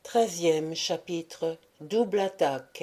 13e chapitre. Double attaque.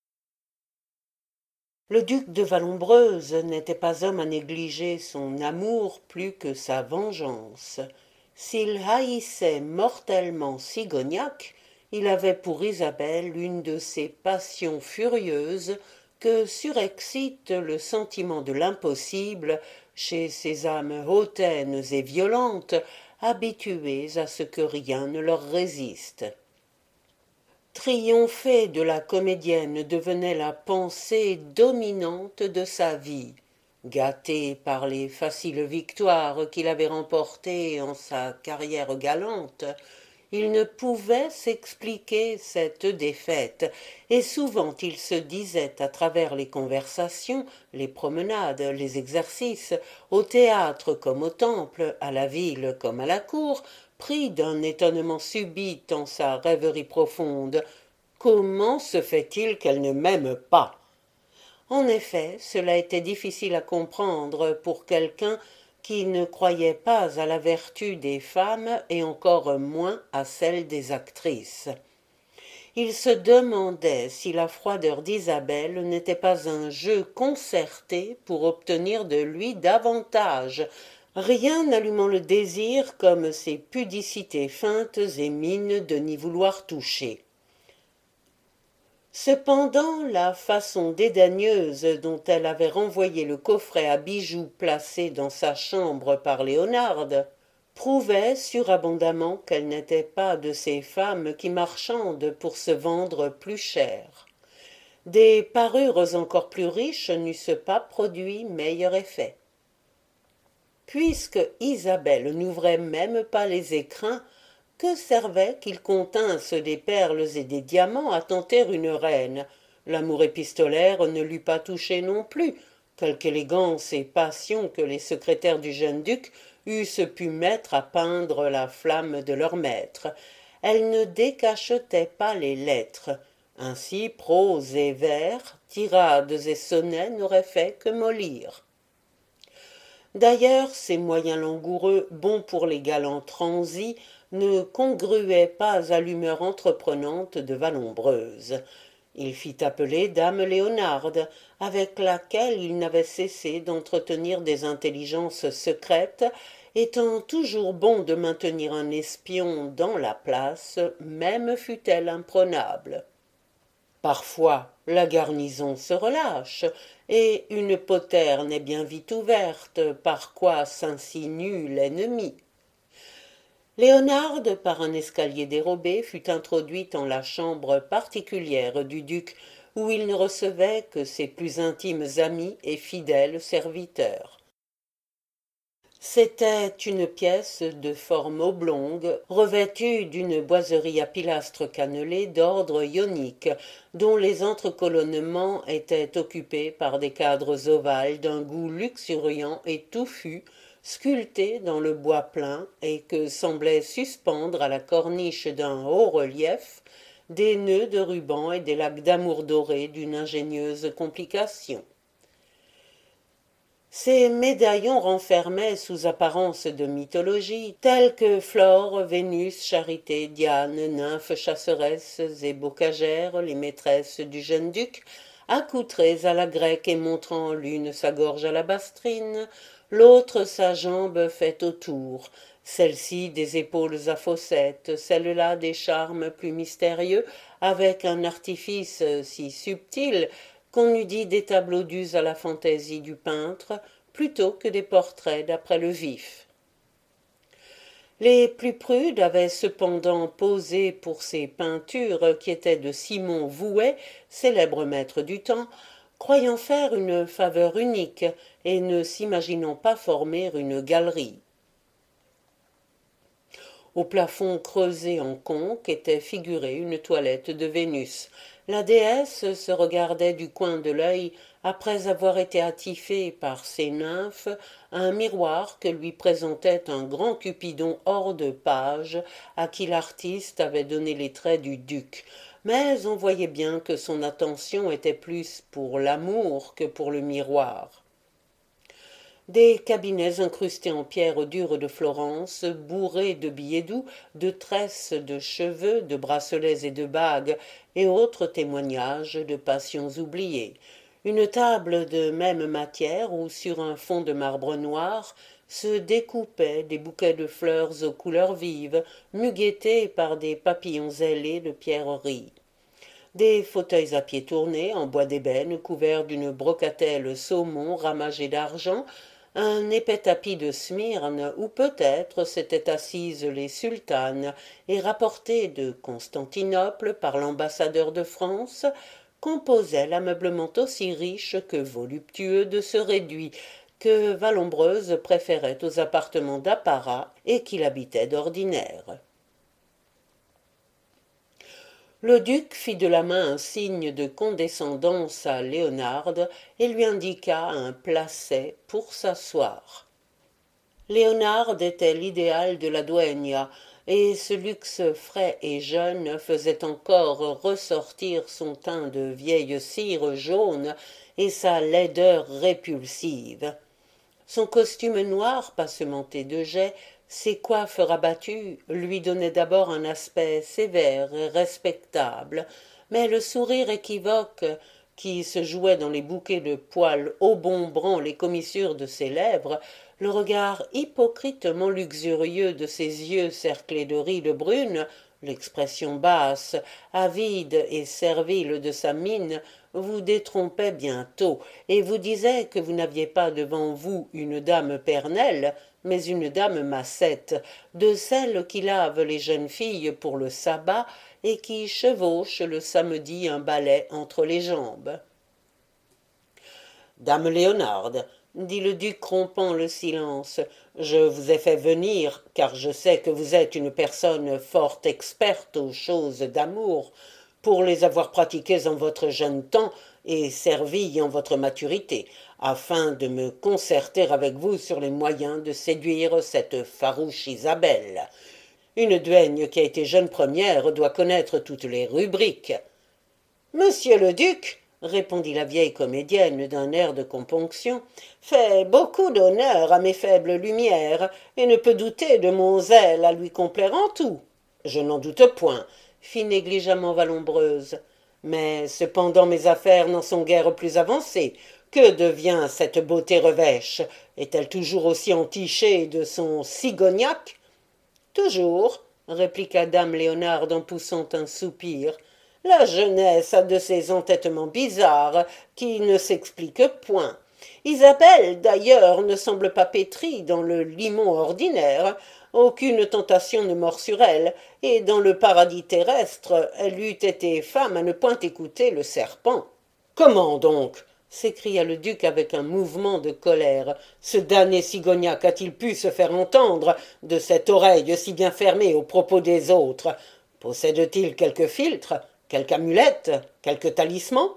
Le duc de Vallombreuse n'était pas homme à négliger son amour plus que sa vengeance. S'il haïssait mortellement Sigognac, il avait pour Isabelle une de ces passions furieuses que surexcite le sentiment de l'impossible chez ces âmes hautaines et violentes, habituées à ce que rien ne leur résiste. Triompher de la comédienne devenait la pensée dominante de sa vie. Gâté par les faciles victoires qu'il avait remportées en sa carrière galante, il ne pouvait s'expliquer cette défaite, et souvent il se disait à travers les conversations, les promenades, les exercices, au théâtre comme au temple, à la ville comme à la cour, pris d'un étonnement subit en sa rêverie profonde. Comment se fait-il qu'elle ne m'aime pas? En effet, cela était difficile à comprendre pour quelqu'un qui ne croyait pas à la vertu des femmes et encore moins à celle des actrices. Il se demandait si la froideur d'Isabelle n'était pas un jeu concerté pour obtenir de lui davantage, rien n'allumant le désir comme ses pudicités feintes et mines de n'y vouloir toucher. Cependant, la façon dédaigneuse dont elle avait renvoyé le coffret à bijoux placé dans sa chambre par Léonarde prouvait surabondamment qu'elle n'était pas de ces femmes qui marchandent pour se vendre plus cher. Des parures encore plus riches n'eussent pas produit meilleur effet. Puisque Isabelle n'ouvrait même pas les écrins, que servait qu'ils continssent des perles et des diamants à tenter une reine? L'amour épistolaire ne l'eût pas touchée non plus, quelque élégance et passion que les secrétaires du jeune duc eussent pu mettre à peindre la flamme de leur maître. Elle ne décachetait pas les lettres. Ainsi, prose et vers, tirades et sonnets n'auraient fait que mollir. D'ailleurs, ces moyens langoureux, bons pour les galants transis, ne congruaient pas à l'humeur entreprenante de Vallombreuse. Il fit appeler dame Léonarde, avec laquelle il n'avait cessé d'entretenir des intelligences secrètes, étant toujours bon de maintenir un espion dans la place, même fût-elle imprenable. Parfois, la garnison se relâche, et une poterne est bien vite ouverte, par quoi s'insinue l'ennemi. Léonarde, par un escalier dérobé, fut introduite en la chambre particulière du duc, où il ne recevait que ses plus intimes amis et fidèles serviteurs. C'était une pièce de forme oblongue, revêtue d'une boiserie à pilastres cannelés d'ordre ionique, dont les entrecolonnements étaient occupés par des cadres ovales d'un goût luxuriant et touffu, sculptés dans le bois plein, et que semblaient suspendre à la corniche d'un haut relief des nœuds de ruban et des lacs d'amour dorés d'une ingénieuse complication. Ces médaillons renfermaient, sous apparence de mythologie, tels que Flore, Vénus, Charité, Diane, nymphes chasseresses et bocagères, les maîtresses du jeune duc, accoutrées à la grecque et montrant l'une sa gorge alabastrine, l'autre sa jambe faite autour, celle-ci des épaules à fossettes, celle-là des charmes plus mystérieux, avec un artifice si subtil qu'on eût dit des tableaux dus à la fantaisie du peintre, plutôt que des portraits d'après le vif. Les plus prudes avaient cependant posé pour ces peintures qui étaient de Simon Vouet, célèbre maître du temps, croyant faire une faveur unique et ne s'imaginant pas former une galerie. Au plafond creusé en conque était figurée une toilette de Vénus. La déesse se regardait du coin de l'œil après avoir été attifée par ses nymphes à un miroir que lui présentait un grand Cupidon hors de page à qui l'artiste avait donné les traits du duc. Mais on voyait bien que son attention était plus pour l'amour que pour le miroir. des cabinets incrustés en pierre dure de Florence, bourrés de billets doux, de tresses de cheveux, de bracelets et de bagues, et autres témoignages de passions oubliées. Une table de même matière où, sur un fond de marbre noir, se découpaient des bouquets de fleurs aux couleurs vives, muguettés par des papillons ailés de pierreries. Des fauteuils à pieds tournés, en bois d'ébène, couverts d'une brocatelle saumon ramagée d'argent, un épais tapis de Smyrne, où peut-être s'étaient assises les sultanes, et rapportés de Constantinople par l'ambassadeur de France, composaient l'ameublement aussi riche que voluptueux de ce réduit, que Vallombreuse préférait aux appartements d'apparat et qu'il habitait d'ordinaire. Le duc fit de la main un signe de condescendance à Léonarde et lui indiqua un placet pour s'asseoir. Léonarde était l'idéal de la duegna, et ce luxe frais et jeune faisait encore ressortir son teint de vieille cire jaune et sa laideur répulsive. Son costume noir passementé de jais, ses coiffes rabattues lui donnaient d'abord un aspect sévère et respectable, mais le sourire équivoque qui se jouait dans les bouquets de poils obombrant les commissures de ses lèvres, le regard hypocritement luxurieux de ses yeux cerclés de rides brunes, l'expression basse, avide et servile de sa mine, vous détrompaient bientôt, et vous disaient que vous n'aviez pas devant vous une dame pernelle, mais une dame massette, de celles qui lavent les jeunes filles pour le sabbat et qui chevauchent le samedi un balai entre les jambes. « Dame Léonarde, dit le duc rompant le silence, je vous ai fait venir, car je sais que vous êtes une personne fort experte aux choses d'amour, pour les avoir pratiquées en votre jeune temps et servies en votre maturité, afin de me concerter avec vous sur les moyens de séduire cette farouche Isabelle. Une duègne qui a été jeune première doit connaître toutes les rubriques. Monsieur le duc, répondit la vieille comédienne d'un air de componction, fait beaucoup d'honneur à mes faibles lumières, et ne peut douter de mon zèle à lui complaire en tout. Je n'en doute point, fit négligemment Vallombreuse. Mais cependant mes affaires n'en sont guère plus avancées. Que devient cette beauté revêche? Est-elle toujours aussi entichée de son cigognac? Toujours, répliqua dame Léonarde en poussant un soupir. La jeunesse a de ces entêtements bizarres qui ne s'expliquent point. Isabelle, d'ailleurs, ne semble pas pétrie dans le limon ordinaire. Aucune tentation ne mord sur elle, et dans le paradis terrestre, elle eût été femme à ne point écouter le serpent. Comment donc? S'écria le duc avec un mouvement de colère. Ce damné cigognac a-t-il pu se faire entendre de cette oreille si bien fermée aux propos des autres? Possède-t-il quelque philtre, quelque amulette, quelque talisman?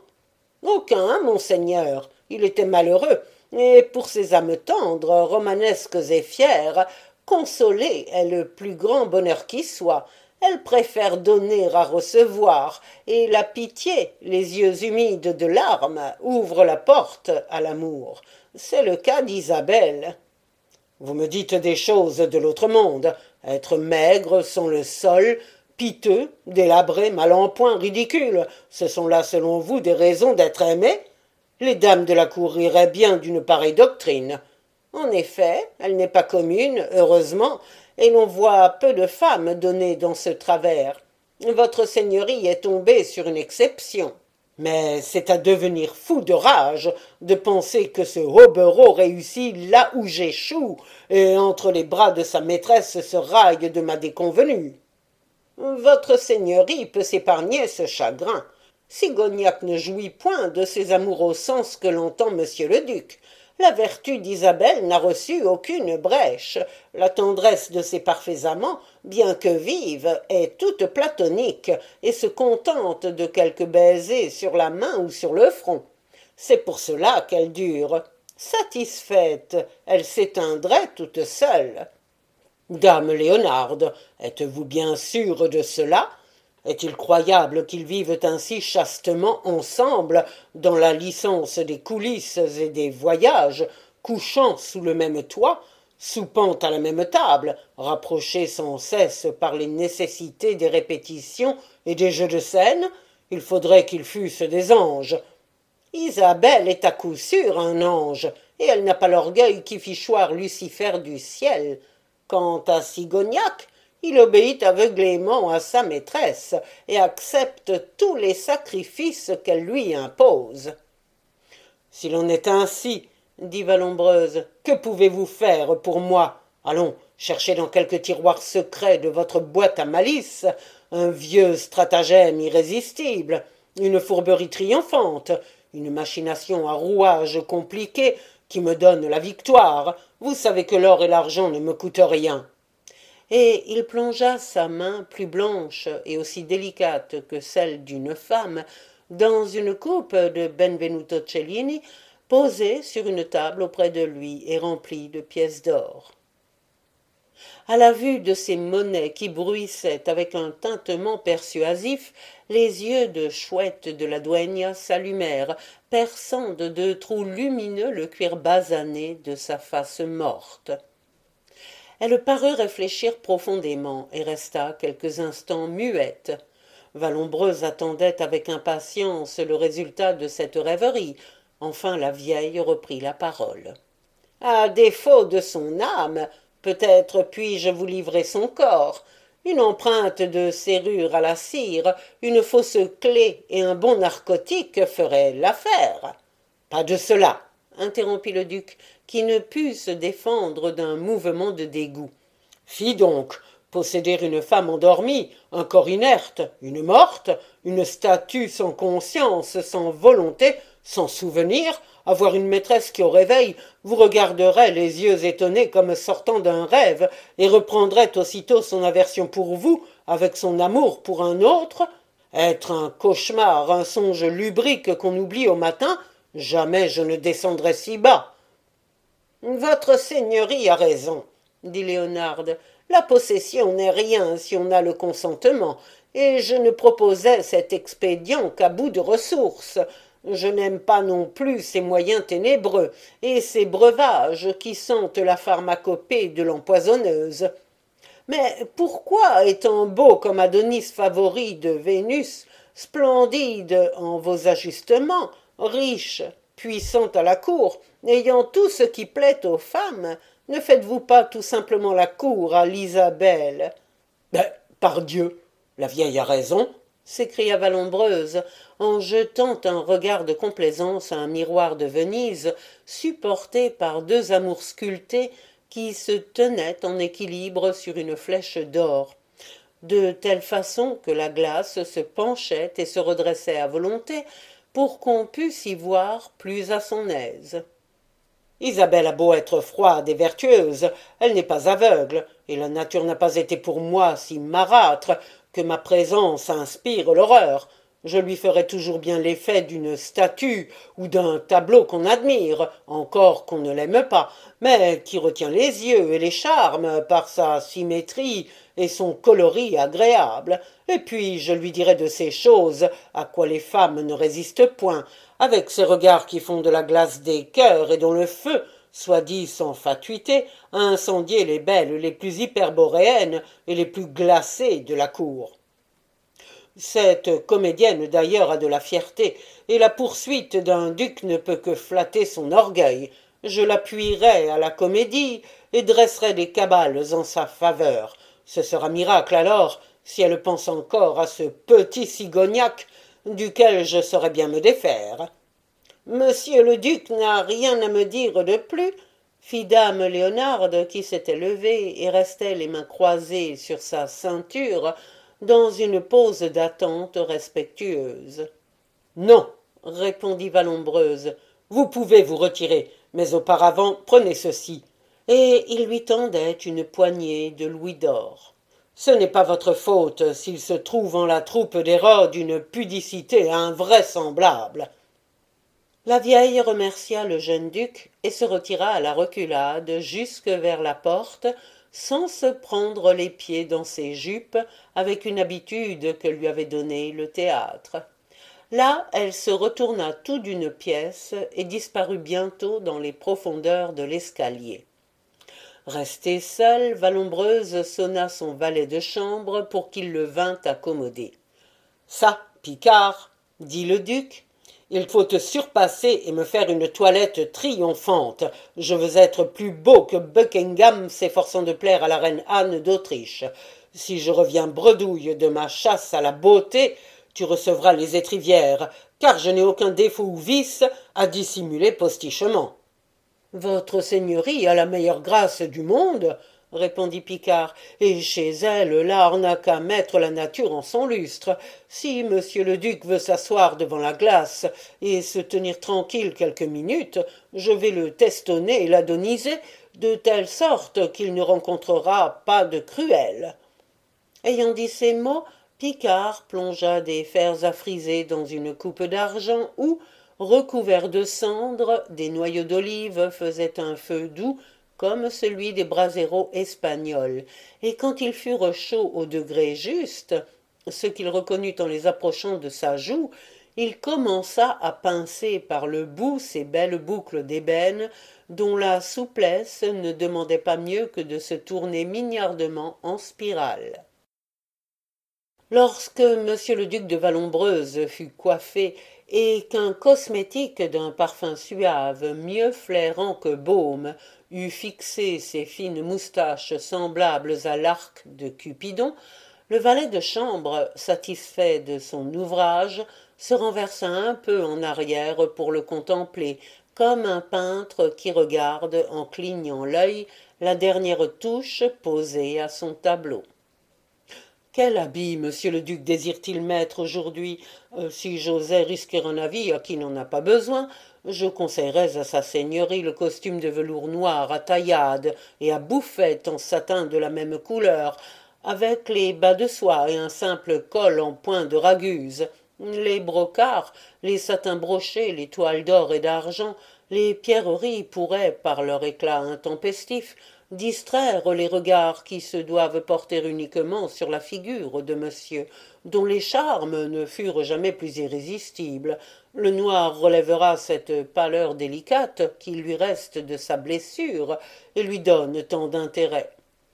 Aucun, monseigneur. Il était malheureux, et pour ses âmes tendres, romanesques et fières, consoler est le plus grand bonheur qui soit. Elle préfère donner à recevoir, et la pitié, les yeux humides de larmes, ouvre la porte à l'amour. C'est le cas d'Isabelle. Vous me dites des choses de l'autre monde. Être maigre, sans le sol, piteux, délabré, mal en point, ridicule, ce sont là, selon vous, des raisons d'être aimées? Les dames de la cour riraient bien d'une pareille doctrine. En effet, elle n'est pas commune, heureusement, et l'on voit peu de femmes données dans ce travers. Votre seigneurie est tombée sur une exception. Mais c'est à devenir fou de rage de penser que ce hobereau réussit là où j'échoue, et entre les bras de sa maîtresse se raille de ma déconvenue. Votre seigneurie peut s'épargner ce chagrin. Cigognac ne jouit point de ces amours au sens que l'entend monsieur le duc. La vertu d'Isabelle n'a reçu aucune brèche. La tendresse de ses parfaits amants, bien que vive, est toute platonique et se contente de quelques baisers sur la main ou sur le front. C'est pour cela qu'elle dure. Satisfaite, elle s'éteindrait toute seule. Dame Léonarde, êtes-vous bien sûre de cela? Est-il croyable qu'ils vivent ainsi chastement ensemble, dans la licence des coulisses et des voyages, couchant sous le même toit, soupant à la même table, rapprochés sans cesse par les nécessités des répétitions et des jeux de scène, il faudrait qu'ils fussent des anges. Isabelle est à coup sûr un ange, et elle n'a pas l'orgueil qui fit choir Lucifer du ciel. Quant à Sigognac, il obéit aveuglément à sa maîtresse et accepte tous les sacrifices qu'elle lui impose. S'il en est ainsi, dit Vallombreuse, que pouvez-vous faire pour moi? Allons, cherchez dans quelque tiroir secret de votre boîte à malice un vieux stratagème irrésistible, une fourberie triomphante, une machination à rouage compliqué qui me donne la victoire. Vous savez que l'or et l'argent ne me coûtent rien. Et il plongea sa main plus blanche et aussi délicate que celle d'une femme dans une coupe de Benvenuto Cellini posée sur une table auprès de lui et remplie de pièces d'or. À la vue de ces monnaies qui bruissaient avec un tintement persuasif, les yeux de chouette de la duègna s'allumèrent, perçant de deux trous lumineux le cuir basané de sa face morte. Elle parut réfléchir profondément et resta quelques instants muette. Vallombreuse attendait avec impatience le résultat de cette rêverie. Enfin la vieille reprit la parole. « À défaut de son âme, peut-être puis-je vous livrer son corps. Une empreinte de serrure à la cire, une fausse clé et un bon narcotique feraient l'affaire. »« Pas de cela, » interrompit le duc, qui ne put se défendre d'un mouvement de dégoût. « Fi donc, posséder une femme endormie, un corps inerte, une morte, une statue sans conscience, sans volonté, sans souvenir, avoir une maîtresse qui au réveil vous regarderait les yeux étonnés comme sortant d'un rêve et reprendrait aussitôt son aversion pour vous avec son amour pour un autre, être un cauchemar, un songe lubrique qu'on oublie au matin, jamais je ne descendrai si bas. »« Votre seigneurie a raison, » dit Léonard. « La possession n'est rien si on a le consentement, et je ne proposais cet expédient qu'à bout de ressources. Je n'aime pas non plus ces moyens ténébreux et ces breuvages qui sentent la pharmacopée de l'empoisonneuse. Mais pourquoi, étant beau comme Adonis favori de Vénus, splendide en vos ajustements, riche, puissant à la cour, ayant tout ce qui plaît aux femmes, ne faites-vous pas tout simplement la cour à l'Isabelle ?»« Ben, pardieu, la vieille a raison, » s'écria Vallombreuse, en jetant un regard de complaisance à un miroir de Venise, supporté par deux amours sculptés qui se tenaient en équilibre sur une flèche d'or, de telle façon que la glace se penchait et se redressait à volonté, pour qu'on pût s'y voir plus à son aise. Isabelle a beau être froide et vertueuse, elle n'est pas aveugle, et la nature n'a pas été pour moi si marâtre que ma présence inspire l'horreur. Je lui ferai toujours bien l'effet d'une statue ou d'un tableau qu'on admire, encore qu'on ne l'aime pas, mais qui retient les yeux et les charme par sa symétrie et son coloris agréable. Et puis je lui dirai de ces choses à quoi les femmes ne résistent point, avec ces regards qui font de la glace des cœurs et dont le feu, soit dit sans fatuité, a incendié les belles les plus hyperboréennes et les plus glacées de la cour. Cette comédienne d'ailleurs a de la fierté, et la poursuite d'un duc ne peut que flatter son orgueil. Je l'appuierai à la comédie et dresserai des cabales en sa faveur. Ce sera miracle alors, si elle pense encore à ce petit Sigognac, duquel je saurais bien me défaire. « Monsieur le duc n'a rien à me dire de plus ?» fit dame Léonarde, qui s'était levée et restait les mains croisées sur sa ceinture, dans une pose d'attente respectueuse. « Non, » répondit Vallombreuse, « vous pouvez vous retirer, mais auparavant prenez ceci. » Et il lui tendait une poignée de louis d'or. « Ce n'est pas votre faute s'il se trouve en la troupe d'Hérode une pudicité invraisemblable. » La vieille remercia le jeune duc et se retira à la reculade jusque vers la porte, sans se prendre les pieds dans ses jupes avec une habitude que lui avait donnée le théâtre. Là, elle se retourna tout d'une pièce et disparut bientôt dans les profondeurs de l'escalier. Restée seule, Vallombreuse sonna son valet de chambre pour qu'il le vînt accommoder. Ça, Picard, dit le duc, il faut te surpasser et me faire une toilette triomphante. Je veux être plus beau que Buckingham s'efforçant de plaire à la reine Anne d'Autriche. Si je reviens bredouille de ma chasse à la beauté, tu recevras les étrivières, car je n'ai aucun défaut ou vice à dissimuler postichement. Votre seigneurie a la meilleure grâce du monde, répondit Picard, et chez elle l'art n'a qu'à mettre la nature en son lustre. Si monsieur le duc veut s'asseoir devant la glace et se tenir tranquille quelques minutes, je vais le testonner et l'adoniser, de telle sorte qu'il ne rencontrera pas de cruel. Ayant dit ces mots, Picard plongea des fers à friser dans une coupe d'argent où, recouverts de cendres, des noyaux d'olive faisaient un feu doux comme celui des braseros espagnols, et quand ils furent chauds au degré juste, ce qu'il reconnut en les approchant de sa joue, il commença à pincer par le bout ces belles boucles d'ébène dont la souplesse ne demandait pas mieux que de se tourner mignardement en spirale. Lorsque monsieur le duc de Vallombreuse fut coiffé et qu'un cosmétique d'un parfum suave, mieux flairant que baume, eut fixé ses fines moustaches semblables à l'arc de Cupidon, le valet de chambre, satisfait de son ouvrage, se renversa un peu en arrière pour le contempler, comme un peintre qui regarde, en clignant l'œil, la dernière touche posée à son tableau. Quel habit monsieur le duc désire-t-il mettre aujourd'hui? Si j'osais risquer un avis à qui n'en a pas besoin, je conseillerais à sa seigneurie le costume de velours noir à taillade et à bouffettes en satin de la même couleur, avec les bas de soie et un simple col en point de raguse. Les brocarts, les satins brochés, les toiles d'or et d'argent, les pierreries pourraient, par leur éclat intempestif, distraire les regards qui se doivent porter uniquement sur la figure de monsieur, dont les charmes ne furent jamais plus irrésistibles. Le noir relèvera cette pâleur délicate qui lui reste de sa blessure et lui donne tant d'intérêt.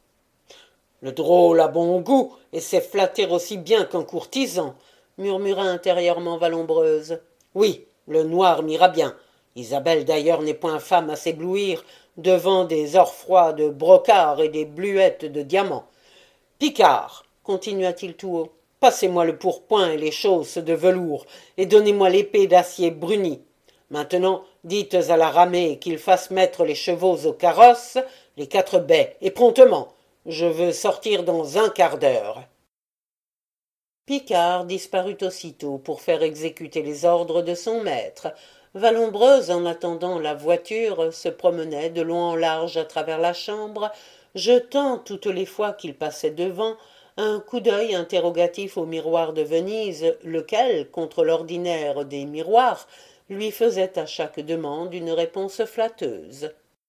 Le drôle a bon goût et sait flatter aussi bien qu'un courtisan, murmura intérieurement Vallombreuse. Oui, le noir m'ira bien. Isabelle d'ailleurs n'est point femme à s'éblouir devant des orfrois de brocart et des bluettes de diamants. Picard, continua-t-il tout haut, passez-moi le pourpoint et les chausses de velours, et donnez-moi l'épée d'acier bruni. Maintenant, dites à la ramée qu'il fasse mettre les chevaux au carrosse, les 4 baies, et promptement. Je veux sortir dans un quart d'heure. Picard disparut aussitôt pour faire exécuter les ordres de son maître. Vallombreuse, en attendant la voiture, se promenait de long en large à travers la chambre, jetant toutes les fois qu'il passait devant un coup d'œil interrogatif au miroir de Venise, lequel, contre l'ordinaire des miroirs, lui faisait à chaque demande une réponse flatteuse.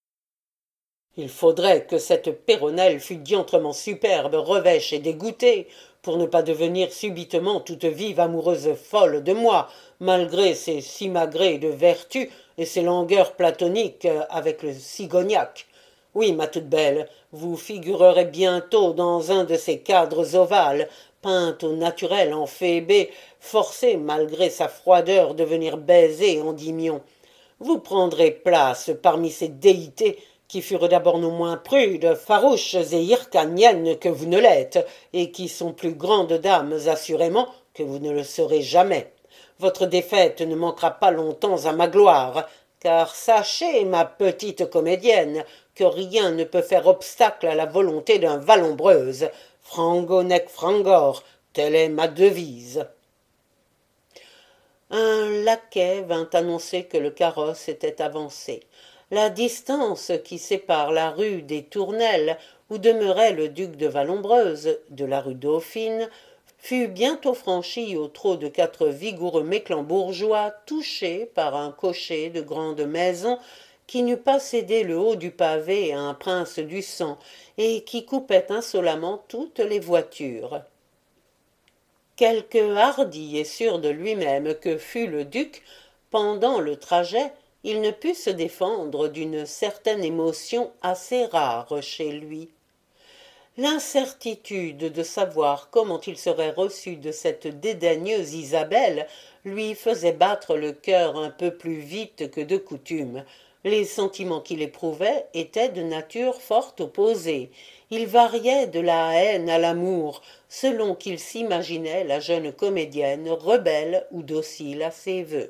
Il faudrait que cette Péronnelle fût diantrement superbe, revêche et dégoûtée, pour ne pas devenir subitement toute vive amoureuse folle de moi, malgré ses simagrées de vertu et ses langueurs platoniques avec le cigognac. Oui, ma toute belle, vous figurerez bientôt dans un de ces cadres ovales, peinte au naturel en Phébé, forcée, malgré sa froideur, de venir baiser Endymion. Vous prendrez place parmi ces déités qui furent d'abord non moins prudes, farouches et hircaniennes que vous ne l'êtes, et qui sont plus grandes dames, assurément, que vous ne le serez jamais. Votre défaite ne manquera pas longtemps à ma gloire, car sachez, ma petite comédienne, que rien ne peut faire obstacle à la volonté d'un Vallombreuse. Frango nec frangor, telle est ma devise. Un laquais vint annoncer que le carrosse était avancé. La distance qui sépare la rue des Tournelles, où demeurait le duc de Vallombreuse, de la rue Dauphine, fut bientôt franchie au trot de 4 vigoureux Mecklembourgeois, touchés par un cocher de grande maison qui n'eût pas cédé le haut du pavé à un prince du sang, et qui coupait insolemment toutes les voitures. Quelque hardi et sûr de lui-même que fût le duc, pendant le trajet, il ne put se défendre d'une certaine émotion assez rare chez lui. L'incertitude de savoir comment il serait reçu de cette dédaigneuse Isabelle lui faisait battre le cœur un peu plus vite que de coutume. Les sentiments qu'il éprouvait étaient de nature fort opposée. Ils variaient de la haine à l'amour, selon qu'il s'imaginait la jeune comédienne rebelle ou docile à ses vœux.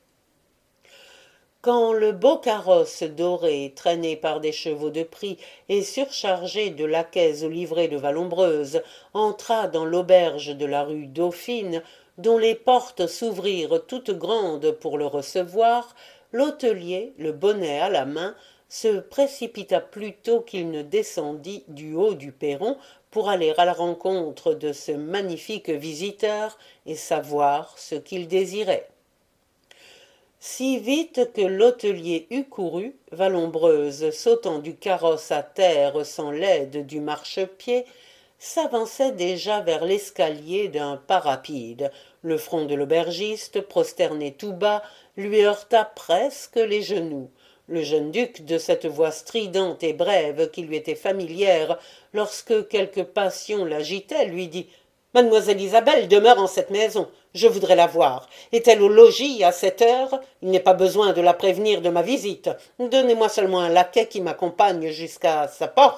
Quand le beau carrosse doré, traîné par des chevaux de prix et surchargé de laquais aux livrées de Vallombreuse, entra dans l'auberge de la rue Dauphine, dont les portes s'ouvrirent toutes grandes pour le recevoir, l'hôtelier, le bonnet à la main, se précipita plutôt qu'il ne descendit du haut du perron pour aller à la rencontre de ce magnifique visiteur et savoir ce qu'il désirait. Si vite que l'hôtelier eût couru, Vallombreuse, sautant du carrosse à terre sans l'aide du marchepied, s'avançait déjà vers l'escalier d'un pas rapide. Le front de l'aubergiste, prosterné tout bas, lui heurta presque les genoux. Le jeune duc, de cette voix stridente et brève qui lui était familière lorsque quelque passion l'agitait, lui dit « Mademoiselle Isabelle demeure en cette maison. Je voudrais la voir. Est-elle au logis à cette heure? Il n'est pas besoin de la prévenir de ma visite. Donnez-moi seulement un laquais qui m'accompagne jusqu'à sa porte. »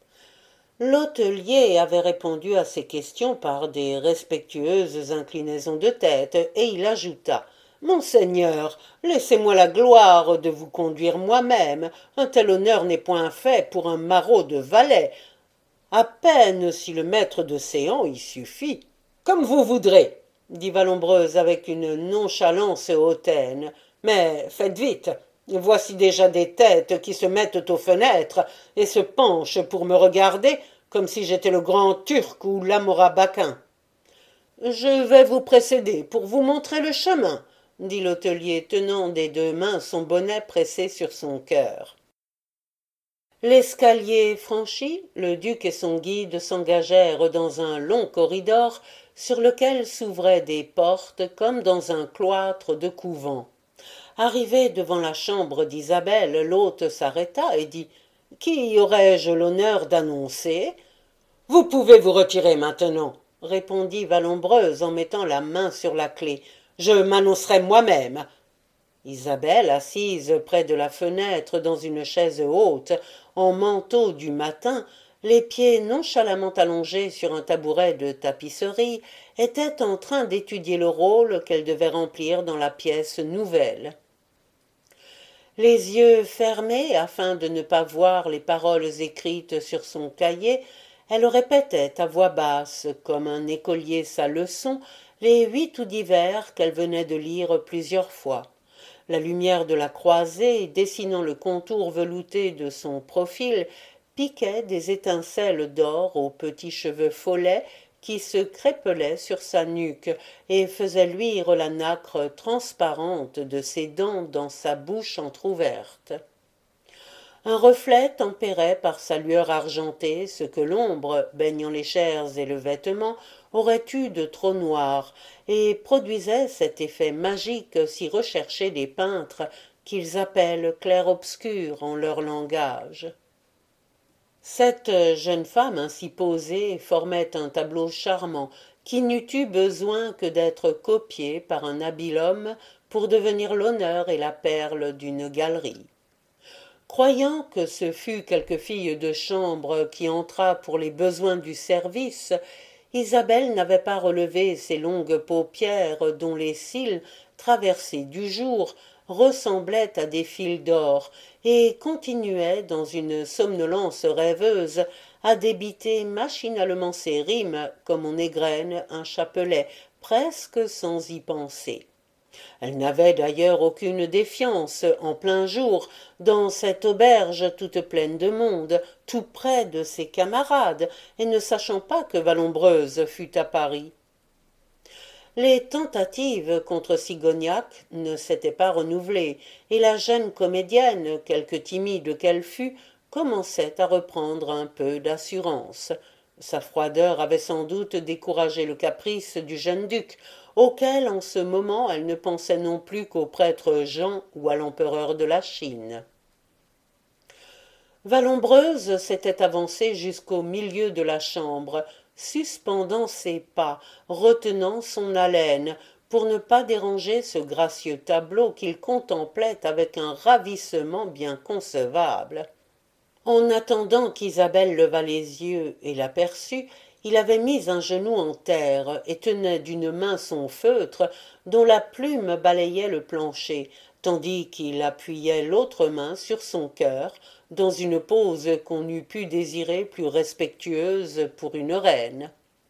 L'hôtelier avait répondu à ces questions par des respectueuses inclinaisons de tête, et il ajouta « Monseigneur, laissez-moi la gloire de vous conduire moi-même. Un tel honneur n'est point fait pour un maraud de valet. À peine si le maître de séance y suffit. » « Comme vous voudrez, » dit Vallombreuse avec une nonchalance hautaine. « Mais faites vite. Voici déjà des têtes qui se mettent aux fenêtres et se penchent pour me regarder comme si j'étais le grand Turc ou l'Amorabaquin. »« Je vais vous précéder pour vous montrer le chemin, » dit l'hôtelier, tenant des deux mains son bonnet pressé sur son cœur. L'escalier franchi, le duc et son guide s'engagèrent dans un long corridor sur lequel s'ouvraient des portes comme dans un cloître de couvent. Arrivé devant la chambre d'Isabelle, l'hôte s'arrêta et dit « Qui aurais-je l'honneur d'annoncer ?»« Vous pouvez vous retirer maintenant, » répondit Vallombreuse en mettant la main sur la clef. « Je m'annoncerai moi-même. » Isabelle, assise près de la fenêtre dans une chaise haute, en manteau du matin, les pieds nonchalamment allongés sur un tabouret de tapisserie, était en train d'étudier le rôle qu'elle devait remplir dans la pièce nouvelle. Les yeux fermés afin de ne pas voir les paroles écrites sur son cahier, elle répétait à voix basse, comme un écolier sa leçon, les 8 ou 10 vers qu'elle venait de lire plusieurs fois. La lumière de la croisée, dessinant le contour velouté de son profil, piquait des étincelles d'or aux petits cheveux follets qui se crépelaient sur sa nuque et faisait luire la nacre transparente de ses dents dans sa bouche entr'ouverte. Un reflet tempérait par sa lueur argentée ce que l'ombre, baignant les chairs et le vêtement, aurait eu de trop noir, et produisait cet effet magique si recherché des peintres, qu'ils appellent clair-obscur en leur langage. Cette jeune femme ainsi posée formait un tableau charmant, qui n'eût eu besoin que d'être copié par un habile homme pour devenir l'honneur et la perle d'une galerie. Croyant que ce fût quelque fille de chambre qui entrât pour les besoins du service, Isabelle n'avait pas relevé ses longues paupières dont les cils, traversés du jour, ressemblaient à des fils d'or, et continuait, dans une somnolence rêveuse, à débiter machinalement ses rimes comme on égrène un chapelet, presque sans y penser. Elle n'avait d'ailleurs aucune défiance, en plein jour, dans cette auberge toute pleine de monde, tout près de ses camarades, et ne sachant pas que Vallombreuse fût à Paris. Les tentatives contre Sigognac ne s'étaient pas renouvelées, et la jeune comédienne, quelque timide qu'elle fût, commençait à reprendre un peu d'assurance. Sa froideur avait sans doute découragé le caprice du jeune duc, auquel en ce moment elle ne pensait non plus qu'au prêtre Jean ou à l'empereur de la Chine. Vallombreuse s'était avancée jusqu'au milieu de la chambre, suspendant ses pas, retenant son haleine, pour ne pas déranger ce gracieux tableau qu'il contemplait avec un ravissement bien concevable. En attendant qu'Isabelle levât les yeux et l'aperçut, il avait mis un genou en terre et tenait d'une main son feutre, dont la plume balayait le plancher, tandis qu'il appuyait l'autre main sur son cœur, dans une pose qu'on eût pu désirer plus respectueuse pour une reine.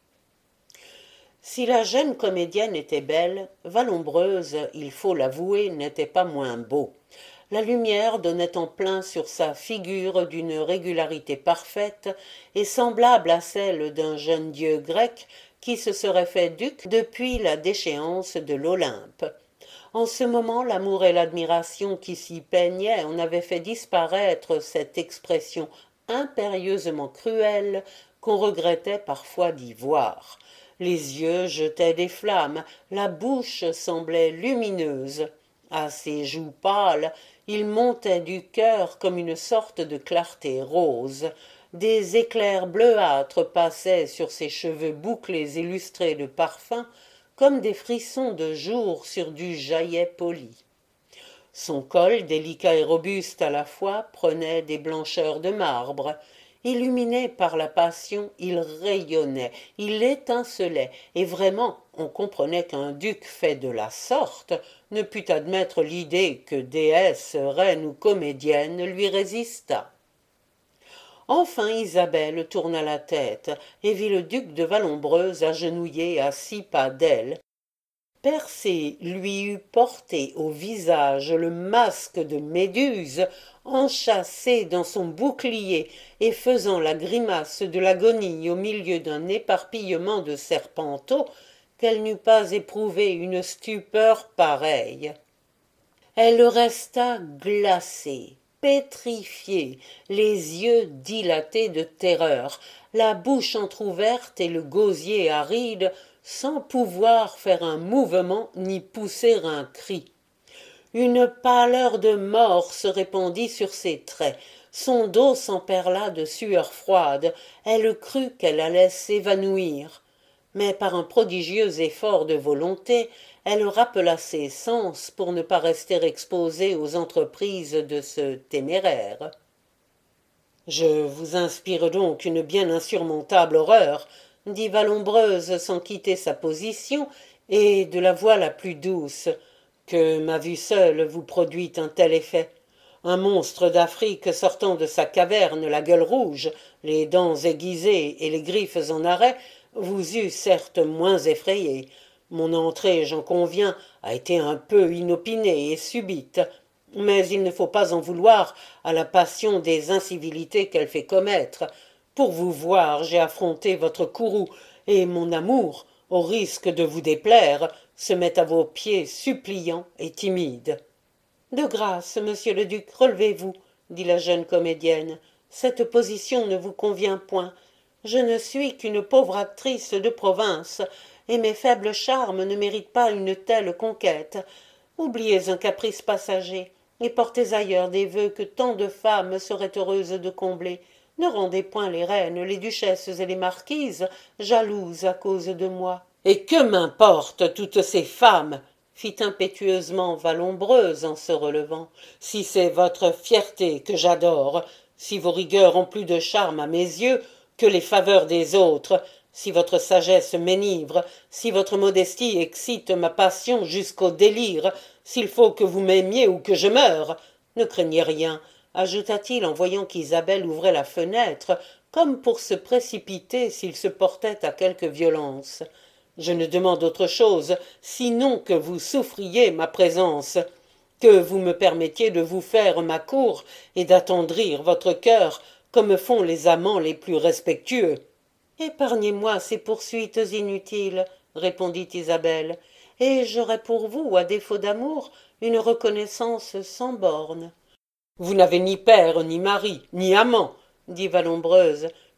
Si la jeune comédienne était belle, Vallombreuse, il faut l'avouer, n'était pas moins beau. La lumière donnait en plein sur sa figure d'une régularité parfaite et semblable à celle d'un jeune dieu grec qui se serait fait duc depuis la déchéance de l'Olympe. En ce moment, l'amour et l'admiration qui s'y peignaient en avaient fait disparaître cette expression impérieusement cruelle qu'on regrettait parfois d'y voir. Les yeux jetaient des flammes, la bouche semblait lumineuse. À ses joues pâles, il montait du cœur comme une sorte de clarté rose. Des éclairs bleuâtres passaient sur ses cheveux bouclés et lustrés de parfums, comme des frissons de jour sur du jaillet poli. Son col, délicat et robuste à la fois, prenait des blancheurs de marbre. Illuminé par la passion, il rayonnait, il étincelait, et vraiment on comprenait qu'un duc fait de la sorte ne pût admettre l'idée que déesse, reine ou comédienne lui résistât. Enfin Isabelle tourna la tête et vit le duc de Vallombreuse agenouillé à 6 pas d'elle. Persée lui eût porté au visage le masque de Méduse, enchâssé dans son bouclier et faisant la grimace de l'agonie au milieu d'un éparpillement de serpenteaux, qu'elle n'eût pas éprouvé une stupeur pareille. Elle resta glacée, pétrifiée, les yeux dilatés de terreur, la bouche entr'ouverte et le gosier aride, sans pouvoir faire un mouvement ni pousser un cri. Une pâleur de mort se répandit sur ses traits, son dos s'emperla de sueur froide, elle crut qu'elle allait s'évanouir. Mais par un prodigieux effort de volonté, elle rappela ses sens pour ne pas rester exposée aux entreprises de ce téméraire. « Je vous inspire donc une bien insurmontable horreur, » dit Vallombreuse sans quitter sa position, et de la voix la plus douce, « que ma vue seule vous produit un tel effet. Un monstre d'Afrique sortant de sa caverne, la gueule rouge, les dents aiguisées et les griffes en arrêt, vous eût certes moins effrayé. Mon entrée, j'en conviens, a été un peu inopinée et subite, mais il ne faut pas en vouloir à la passion des incivilités qu'elle fait commettre. Pour vous voir, j'ai affronté votre courroux, et mon amour, au risque de vous déplaire, se met à vos pieds suppliant et timide. »« De grâce, monsieur le duc, relevez-vous, » dit la jeune comédienne. « Cette position ne vous convient point. Je ne suis qu'une pauvre actrice de province, et mes faibles charmes ne méritent pas une telle conquête. Oubliez un caprice passager, et portez ailleurs des vœux que tant de femmes seraient heureuses de combler. Ne rendez point les reines, les duchesses et les marquises jalouses à cause de moi. »« Et que m'importent toutes ces femmes ?» fit impétueusement Vallombreuse en se relevant. « Si c'est votre fierté que j'adore, si vos rigueurs ont plus de charme à mes yeux que les faveurs des autres, si votre sagesse m'enivre, si votre modestie excite ma passion jusqu'au délire, s'il faut que vous m'aimiez ou que je meure, ne craignez rien, » ajouta-t-il en voyant qu'Isabelle ouvrait la fenêtre, comme pour se précipiter s'il se portait à quelque violence. « Je ne demande autre chose, sinon que vous souffriez ma présence, que vous me permettiez de vous faire ma cour et d'attendrir votre cœur, comme font les amants les plus respectueux. »« Épargnez-moi ces poursuites inutiles, » répondit Isabelle, « et j'aurai pour vous, à défaut d'amour, une reconnaissance sans bornes. »« Vous n'avez ni père, ni mari, ni amant, » dit Vallombreuse,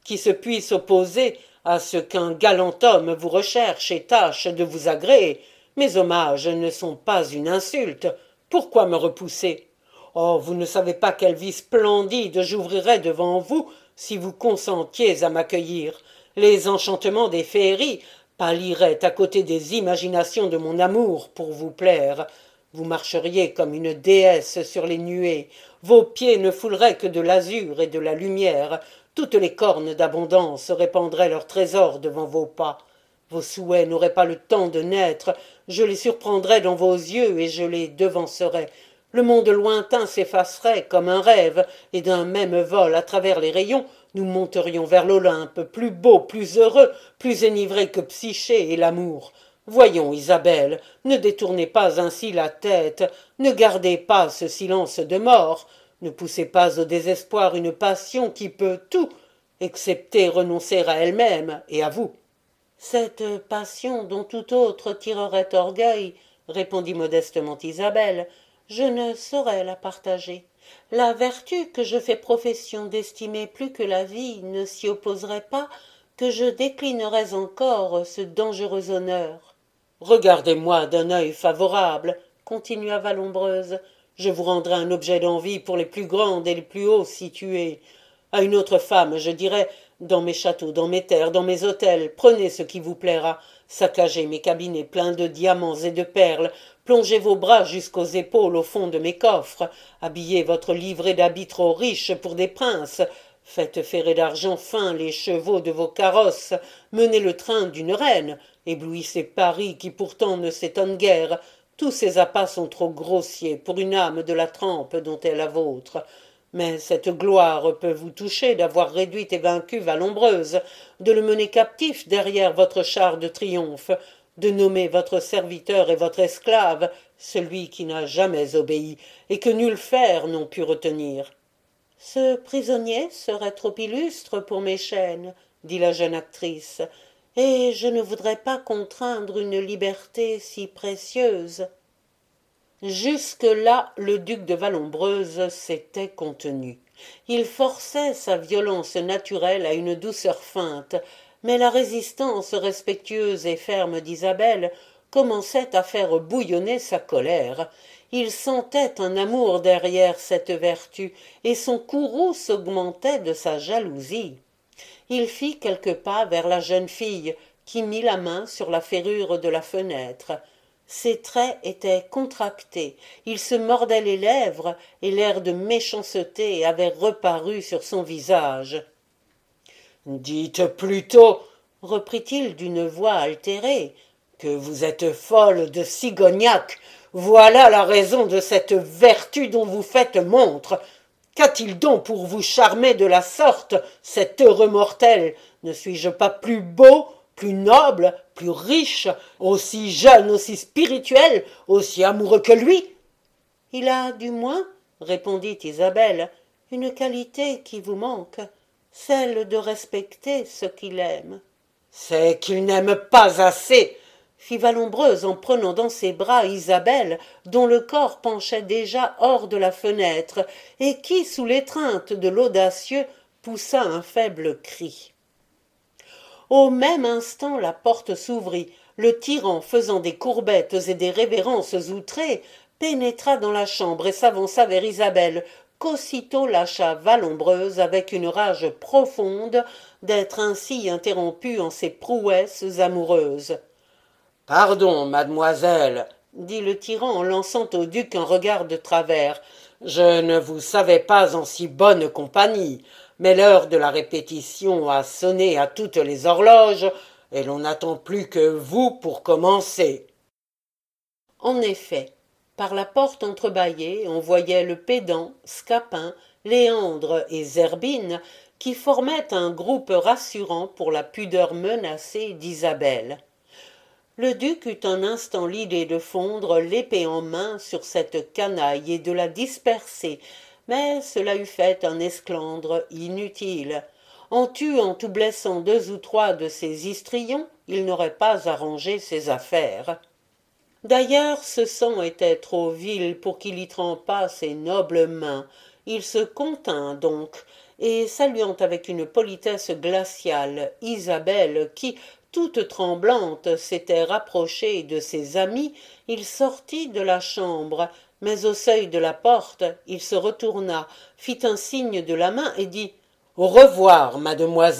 qui se puisse opposer à ce qu'un galant homme vous recherche et tâche de vous agréer. Mes hommages ne sont pas une insulte. Pourquoi me repousser? Oh, vous ne savez pas quelle vie splendide j'ouvrirais devant vous si vous consentiez à m'accueillir. Les enchantements des féeries pâliraient à côté des imaginations de mon amour pour vous plaire. Vous marcheriez comme une déesse sur les nuées. Vos pieds ne fouleraient que de l'azur et de la lumière. Toutes les cornes d'abondance répandraient leurs trésors devant vos pas. Vos souhaits n'auraient pas le temps de naître. Je les surprendrais dans vos yeux et je les devancerais. Le monde lointain s'effacerait comme un rêve, et d'un même vol à travers les rayons, nous monterions vers l'Olympe, plus beau, plus heureux, plus énivrés que Psyché et l'amour. Voyons, Isabelle, ne détournez pas ainsi la tête, ne gardez pas ce silence de mort, ne poussez pas au désespoir une passion qui peut tout, excepté renoncer à elle-même et à vous. Cette passion dont tout autre tirerait orgueil, répondit modestement Isabelle, je ne saurais la partager. La vertu que je fais profession d'estimer plus que la vie ne s'y opposerait pas que je déclinerais encore ce dangereux honneur. Regardez-moi d'un œil favorable, continua Vallombreuse, je vous rendrai un objet d'envie pour les plus grandes et les plus hauts situés. À une autre femme, je dirais, dans mes châteaux, dans mes terres, dans mes hôtels, prenez ce qui vous plaira, saccagez mes cabinets pleins de diamants et de perles, plongez vos bras jusqu'aux épaules au fond de mes coffres, habillez votre livrée d'habits trop riches pour des princes, faites ferrer d'argent fin les chevaux de vos carrosses, menez le train d'une reine, éblouissez Paris qui pourtant ne s'étonne guère. Tous ces appas sont trop grossiers pour une âme de la trempe dont est la vôtre. Mais cette gloire peut vous toucher d'avoir réduit et vaincu Vallombreuse, de le mener captif derrière votre char de triomphe, de nommer votre serviteur et votre esclave, celui qui n'a jamais obéi, et que nulle fer n'ont pu retenir. Ce prisonnier serait trop illustre pour mes chaînes, dit la jeune actrice, et je ne voudrais pas contraindre une liberté si précieuse. Jusque-là, le duc de Vallombreuse s'était contenu. Il forçait sa violence naturelle à une douceur feinte, mais la résistance respectueuse et ferme d'Isabelle commençait à faire bouillonner sa colère. Il sentait un amour derrière cette vertu, et son courroux s'augmentait de sa jalousie. Il fit quelques pas vers la jeune fille, qui mit la main sur la ferrure de la fenêtre. Ses traits étaient contractés, il se mordait les lèvres, et l'air de méchanceté avait reparu sur son visage. « Dites plutôt, reprit-il d'une voix altérée, que vous êtes folle de Sigognac. Voilà la raison de cette vertu dont vous faites montre. Qu'a-t-il donc pour vous charmer de la sorte, cet heureux mortel? Ne suis-je pas plus beau, plus noble, plus riche, aussi jeune, aussi spirituel, aussi amoureux que lui? Il a du moins, répondit Isabelle, une qualité qui vous manque, celle de respecter ce qu'il aime. C'est qu'il n'aime pas assez, fit Vallombreuse en prenant dans ses bras Isabelle, dont le corps penchait déjà hors de la fenêtre, et qui, sous l'étreinte de l'audacieux, poussa un faible cri. Au même instant la porte s'ouvrit, le tyran, faisant des courbettes et des révérences outrées, pénétra dans la chambre et s'avança vers Isabelle, qu'aussitôt lâcha Vallombreuse avec une rage profonde d'être ainsi interrompue en ses prouesses amoureuses. « Pardon, mademoiselle, dit le tyran en lançant au duc un regard de travers, je ne vous savais pas en si bonne compagnie. Mais l'heure de la répétition a sonné à toutes les horloges, et l'on n'attend plus que vous pour commencer. » En effet, par la porte entrebâillée, on voyait le pédant, Scapin, Léandre et Zerbine, qui formaient un groupe rassurant pour la pudeur menacée d'Isabelle. Le duc eut un instant l'idée de fondre l'épée en main sur cette canaille et de la disperser, mais cela eût fait un esclandre inutile. En tuant ou blessant 2 ou 3 de ses histrions, il n'aurait pas arrangé ses affaires. D'ailleurs, ce sang était trop vil pour qu'il y trempât ses nobles mains. Il se contint donc, et saluant avec une politesse glaciale Isabelle qui, toute tremblante, s'était rapprochée de ses amis, il sortit de la chambre, mais au seuil de la porte, il se retourna, fit un signe de la main et dit « Au revoir, mademoiselle !»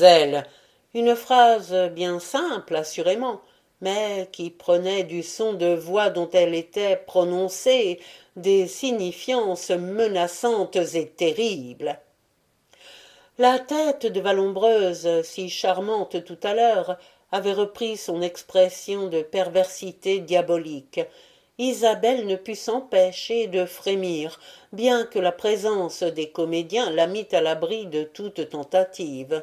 Une phrase bien simple, assurément, mais qui prenait du son de voix dont elle était prononcée des signifiances menaçantes et terribles. La tête de Vallombreuse, si charmante tout à l'heure, avait repris son expression de perversité diabolique. Isabelle ne put s'empêcher de frémir, bien que la présence des comédiens la mît à l'abri de toute tentative.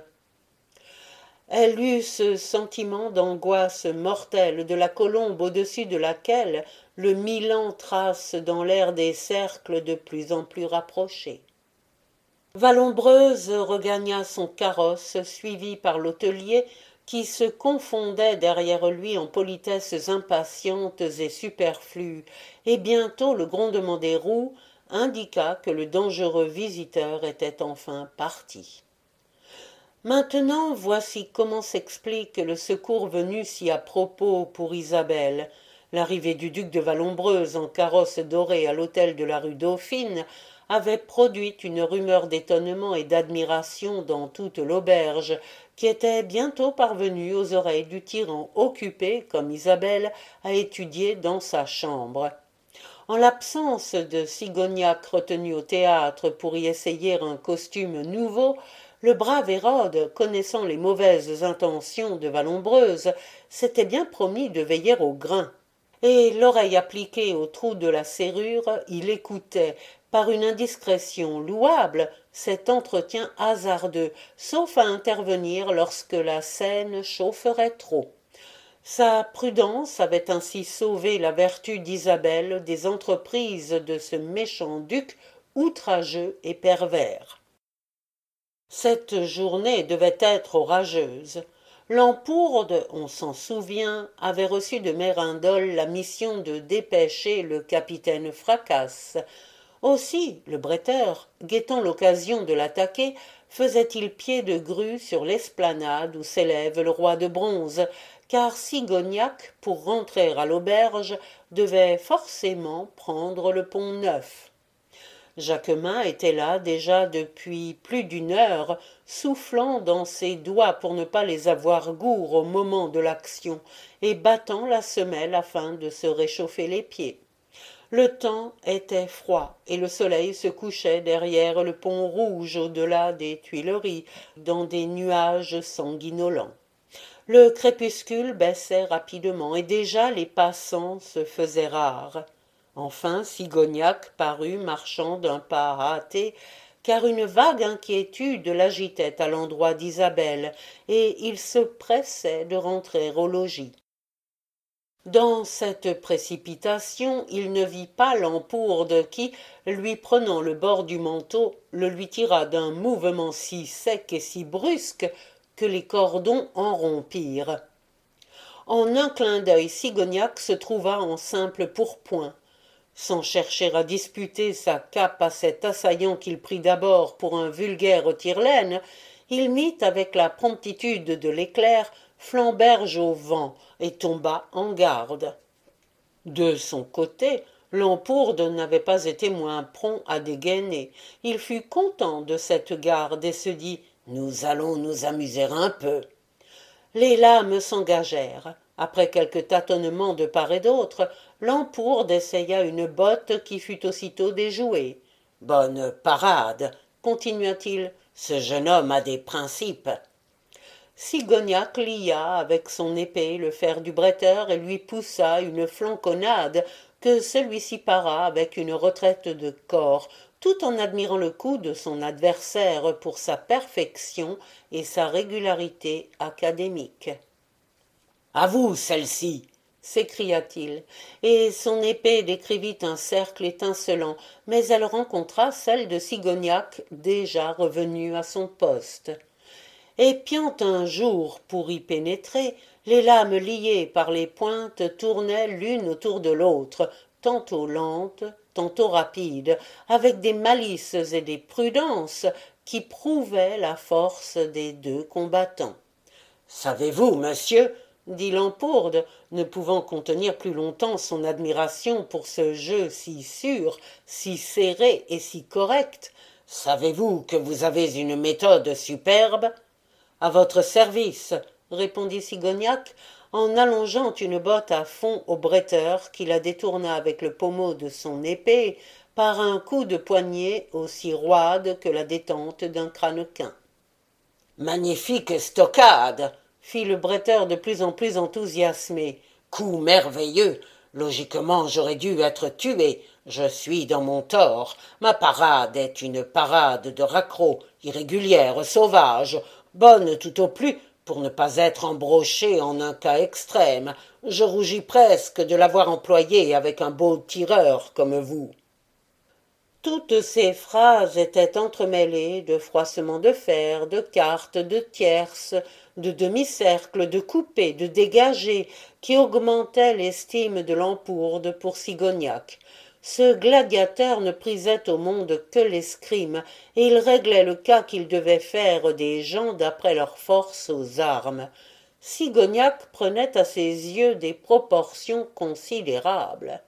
Elle eut ce sentiment d'angoisse mortelle de la colombe au-dessus de laquelle le Milan trace dans l'air des cercles de plus en plus rapprochés. Vallombreuse regagna son carrosse, suivi par l'hôtelier, qui se confondait derrière lui en politesses impatientes et superflues, et bientôt le grondement des roues indiqua que le dangereux visiteur était enfin parti. Maintenant, voici comment s'explique le secours venu si à propos pour Isabelle. L'arrivée du duc de Vallombreuse en carrosse dorée à l'hôtel de la rue Dauphine avait produit une rumeur d'étonnement et d'admiration dans toute l'auberge, qui était bientôt parvenue aux oreilles du tyran occupé, comme Isabelle, à étudier dans sa chambre. En l'absence de Sigognac retenu au théâtre pour y essayer un costume nouveau, le brave Hérode, connaissant les mauvaises intentions de Vallombreuse, s'était bien promis de veiller au grain. Et l'oreille appliquée au trou de la serrure, il écoutait, par une indiscrétion louable, cet entretien hasardeux, sauf à intervenir lorsque la scène chaufferait trop. Sa prudence avait ainsi sauvé la vertu d'Isabelle des entreprises de ce méchant duc outrageux et pervers. Cette journée devait être orageuse. Lampourde, on s'en souvient, avait reçu de Mérindole la mission de dépêcher le capitaine Fracasse. Aussi, le bretteur, guettant l'occasion de l'attaquer, faisait-il pied de grue sur l'esplanade où s'élève le roi de bronze, car Sigognac, pour rentrer à l'auberge, devait forcément prendre le Pont-Neuf. Jacquemin était là déjà depuis plus d'une heure, soufflant dans ses doigts pour ne pas les avoir gourds au moment de l'action, et battant la semelle afin de se réchauffer les pieds. Le temps était froid, et le soleil se couchait derrière le pont rouge au-delà des Tuileries, dans des nuages sanguinolents. Le crépuscule baissait rapidement, et déjà les passants se faisaient rares. Enfin Sigognac parut marchant d'un pas hâté, car une vague inquiétude l'agitait à l'endroit d'Isabelle, et il se pressait de rentrer au logis. Dans cette précipitation, il ne vit pas Lampourde qui, lui prenant le bord du manteau, le lui tira d'un mouvement si sec et si brusque que les cordons en rompirent. En un clin d'œil, Sigognac se trouva en simple pourpoint. Sans chercher à disputer sa cape à cet assaillant qu'il prit d'abord pour un vulgaire tire-laine, il mit avec la promptitude de l'éclair Flamberge au vent et tomba en garde. De son côté, Lampourde n'avait pas été moins prompt à dégainer. Il fut content de cette garde et se dit « Nous allons nous amuser un peu ». Les lames s'engagèrent. Après quelques tâtonnements de part et d'autre, Lampourde essaya une botte qui fut aussitôt déjouée. « Bonne parade !» continua-t-il. « Ce jeune homme a des principes. » Sigognac lia avec son épée le fer du bretteur et lui poussa une flanconnade que celui-ci para avec une retraite de corps, tout en admirant le coup de son adversaire pour sa perfection et sa régularité académique. « À vous, celle-ci !» s'écria-t-il, et son épée décrivit un cercle étincelant, mais elle rencontra celle de Sigognac déjà revenu à son poste. Épiant un jour pour y pénétrer, les lames liées par les pointes tournaient l'une autour de l'autre, tantôt lentes, tantôt rapides, avec des malices et des prudences qui prouvait la force des deux combattants. « Savez-vous, monsieur, dit Lampourde, ne pouvant contenir plus longtemps son admiration pour ce jeu si sûr, si serré et si correct, savez-vous que vous avez une méthode superbe ?»« À votre service, » répondit Sigognac, en allongeant une botte à fond au bretteur qui la détourna avec le pommeau de son épée par un coup de poignet aussi roide que la détente d'un crânequin. « Magnifique stockade !» fit le bretteur de plus en plus enthousiasmé. « Coup merveilleux! Logiquement, j'aurais dû être tué. Je suis dans mon tort. Ma parade est une parade de raccro, irrégulière, sauvage, bonne tout au plus pour ne pas être embrochée en un cas extrême. Je rougis presque de l'avoir employée avec un beau tireur comme vous. » Toutes ces phrases étaient entremêlées de froissements de fer, de cartes, de tierces, de demi-cercles, de coupés, de dégagés, qui augmentaient l'estime de Lampourde pour Sigognac. Ce gladiateur ne prisait au monde que l'escrime, et il réglait le cas qu'il devait faire des gens d'après leur force aux armes. Sigognac prenait à ses yeux des proportions considérables.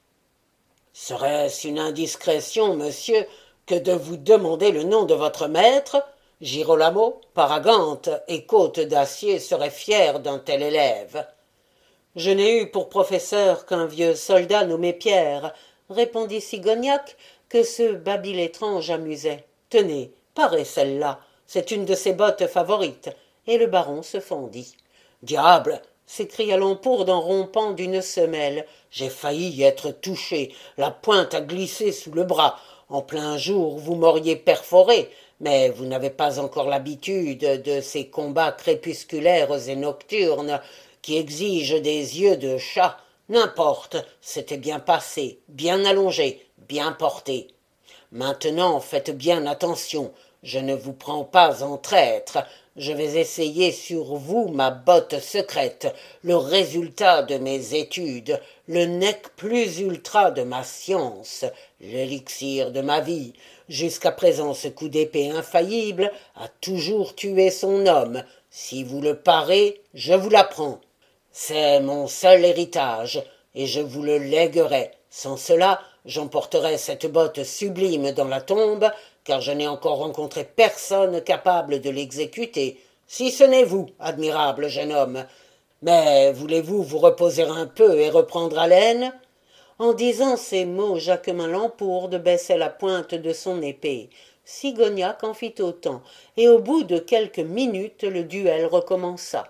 « Serait-ce une indiscrétion, monsieur, que de vous demander le nom de votre maître ? Girolamo, Paragante et Côte d'Acier seraient fiers d'un tel élève. »« Je n'ai eu pour professeur qu'un vieux soldat nommé Pierre, » répondit Sigognac, que ce babil étrange amusait. « Tenez, parez celle-là, c'est une de ses bottes favorites. » Et le baron se fendit. « Diable !» s'écria Lampourde en rompant d'une semelle. « J'ai failli être touché, la pointe a glissé sous le bras. En plein jour, vous m'auriez perforé, mais vous n'avez pas encore l'habitude de ces combats crépusculaires et nocturnes qui exigent des yeux de chat. N'importe, c'était bien passé, bien allongé, bien porté. Maintenant, faites bien attention, je ne vous prends pas en traître. Je vais essayer sur vous ma botte secrète, le résultat de mes études, le nec plus ultra de ma science, l'élixir de ma vie. Jusqu'à présent, ce coup d'épée infaillible a toujours tué son homme. Si vous le parez, je vous l'apprends. C'est mon seul héritage, et je vous le lèguerai. Sans cela, j'emporterai cette botte sublime dans la tombe, car je n'ai encore rencontré personne capable de l'exécuter, si ce n'est vous, admirable jeune homme. Mais voulez-vous vous reposer un peu et reprendre haleine ?» En disant ces mots, Jaquemin Lampourde baissait la pointe de son épée. Sigognac en fit autant, et au bout de quelques minutes, le duel recommença.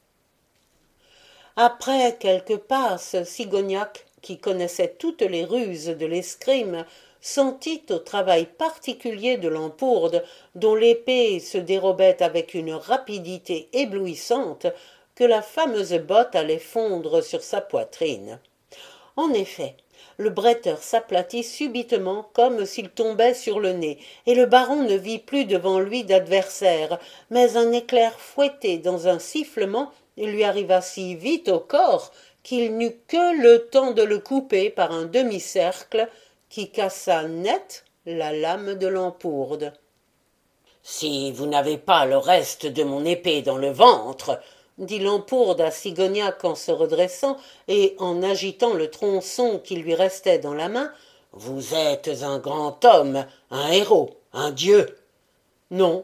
Après quelques passes, Sigognac, qui connaissait toutes les ruses de l'escrime, sentit au travail particulier de Lampourde, dont l'épée se dérobait avec une rapidité éblouissante, que la fameuse botte allait fondre sur sa poitrine. En effet, le bretteur s'aplatit subitement comme s'il tombait sur le nez, et le baron ne vit plus devant lui d'adversaire, mais un éclair fouetté dans un sifflement lui arriva si vite au corps qu'il n'eut que le temps de le couper par un demi-cercle qui cassa net la lame de Lampourde. « Si vous n'avez pas le reste de mon épée dans le ventre, » dit Lampourde à Sigognac en se redressant et en agitant le tronçon qui lui restait dans la main, « vous êtes un grand homme, un héros, un dieu. »« Non, »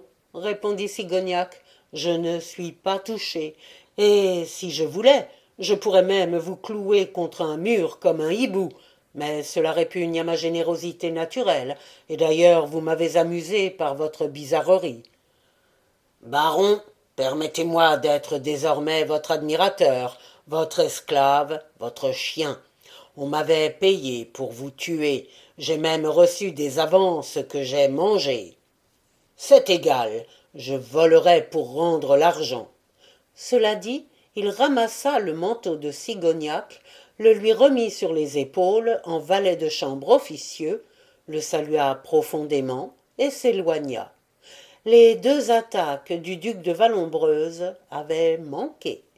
répondit Sigognac, « je ne suis pas touché, et si je voulais, je pourrais même vous clouer contre un mur comme un hibou, mais cela répugne à ma générosité naturelle, et d'ailleurs vous m'avez amusé par votre bizarrerie. »« Baron, permettez-moi d'être désormais votre admirateur, votre esclave, votre chien. On m'avait payé pour vous tuer, j'ai même reçu des avances que j'ai mangées. C'est égal, je volerai pour rendre l'argent. » Cela dit, il ramassa le manteau de Sigognac, le lui remit sur les épaules en valet de chambre officieux, le salua profondément et s'éloigna. Les deux attaques du duc de Vallombreuse avaient manqué.